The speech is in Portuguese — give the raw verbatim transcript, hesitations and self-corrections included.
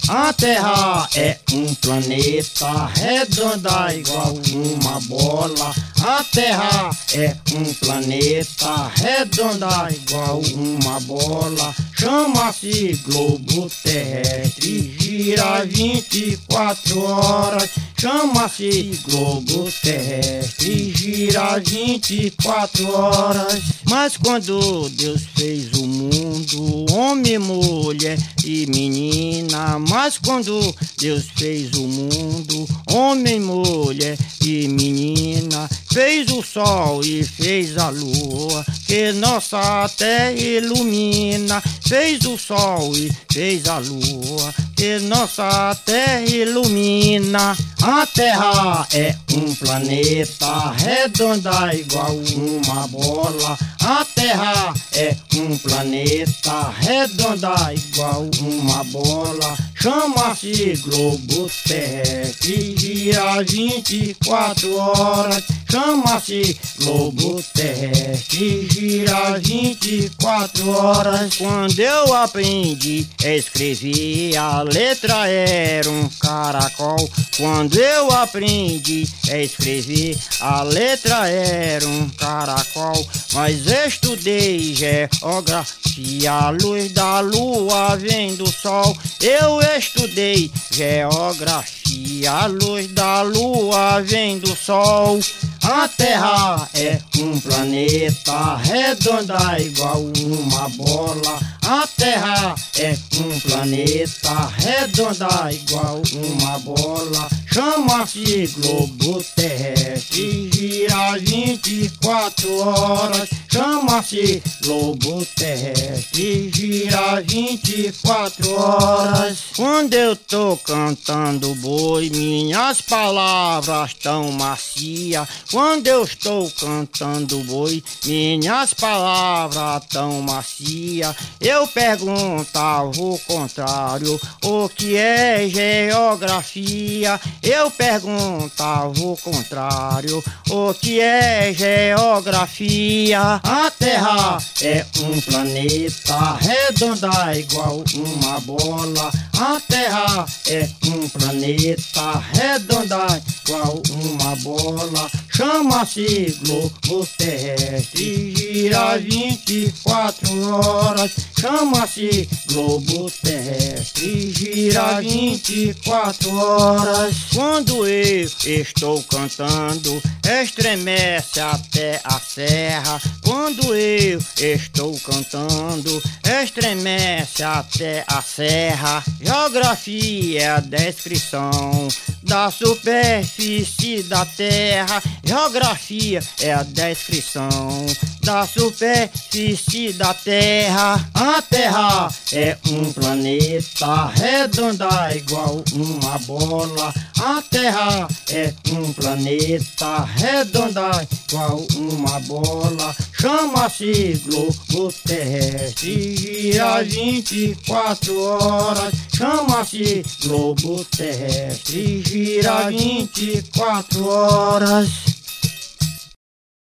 A Terra é um planeta redonda igual uma bola. A Terra é um planeta redonda igual uma bola. Chama-se globo terrestre, gira vinte e quatro horas. Chama-se globo terrestre, gira vinte e quatro horas. Mas quando Deus fez o mundo, homem, mulher e menina. Mas quando Deus fez o mundo, homem, mulher e menina, fez o sol e fez a lua, que nossa terra ilumina. Fez o sol e fez a lua, que nossa terra ilumina. A Terra é um planeta redonda igual uma bola. A Terra é um planeta redonda igual uma bola. Chama-se globo terrestre, gira vinte e quatro horas. Chama-se globo terrestre, gira vinte e quatro horas. Quando eu aprendi a escrever, a letra era um caracol. Quando eu aprendi a escrever, a letra era um caracol. Mas estudei geografia, a luz da lua vem do sol. Eu estudei geografia, a luz da lua vem do sol. A Terra é um planeta redonda igual uma bola. A Terra é um planeta redonda igual uma bola. Chama-se globo terrestre, gira vinte e quatro horas. Chama-se globo terrestre, gira vinte e quatro horas. Quando eu tô cantando boi, minhas palavras tão macia. Quando eu estou cantando boi, minhas palavras tão macia. Eu perguntava o contrário, o que é geografia? Eu perguntava o contrário, o que é geografia? A Terra é um planeta redonda igual uma bola. A Terra é um planeta redonda igual uma bola. Chama-se globo terrestre, gira vinte e quatro horas. Chama-se globo terrestre, gira vinte e quatro horas. Quando eu estou cantando, estremece até a serra. Quando eu estou cantando, estremece até a serra. Geografia é a descrição da superfície da terra. Geografia é a descrição da superfície da terra. A Terra é um planeta redonda igual uma bola. A Terra é um planeta redonda igual uma bola. Chama-se globo terrestre, gira vinte e quatro horas. Chama-se globo terrestre, gira vinte e quatro horas.